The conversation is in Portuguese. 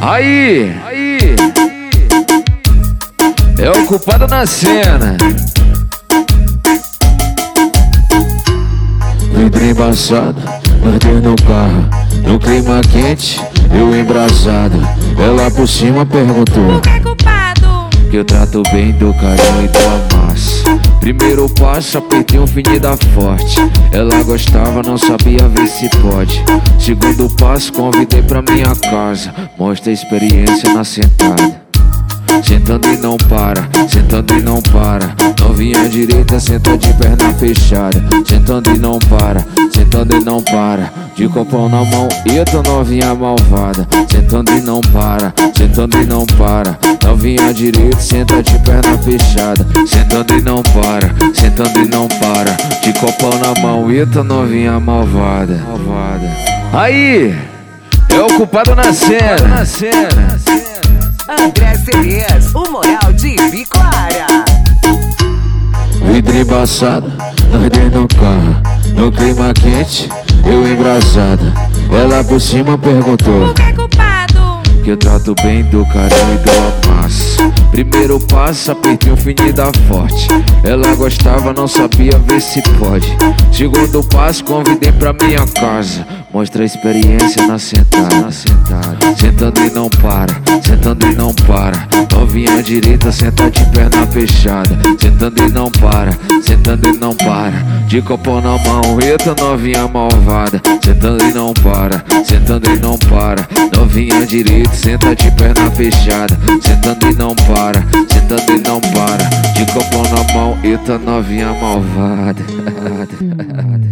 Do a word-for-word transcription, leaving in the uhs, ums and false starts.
Aí, aí, é o culpado na cena. Vidro embaçado, nós no carro, no clima quente, eu embrasado. Ela por cima perguntou: por que culpado? Que eu trato bem do carinho e do amasso. Primeiro passo, apertei um fim da forte. Ela gostava, não sabia ver se pode. Segundo passo, convidei pra minha casa. Mostra a experiência na sentada. Sentando e não para, sentando e não para. Novinha direita, senta de perna fechada. Sentando e não para, sentando e não para. De copão na mão, eita novinha malvada. Sentando e não para, sentando e não para. Novinha direita, senta de perna fechada. Sentando e não para, sentando e não para. De copão na mão, eita novinha malvada. Malvada. Aí, é o culpado na cena, na cena. André Cerez, o moral de Bicoara. Vidro embaçado, nós dentro no carro, no clima quente, eu embrasada. Ela por cima perguntou: por que culpado? Que eu trato bem do carinho e do amasso. Primeiro passo, apertei um fim da forte. Ela gostava, não sabia ver se pode. Segundo passo, convidei pra minha casa. Mostra a experiência na sentada, na sentada. Sentando e não para, sentando e não para. Novinha direita, senta de perna fechada. Sentando e não para, sentando e não para. De copão na mão, eita novinha malvada. Sentando e não para, sentando e não para. Novinha direita, senta de perna fechada. Sentando e não para, sentando e não para. De copão na mão, eita novinha malvada.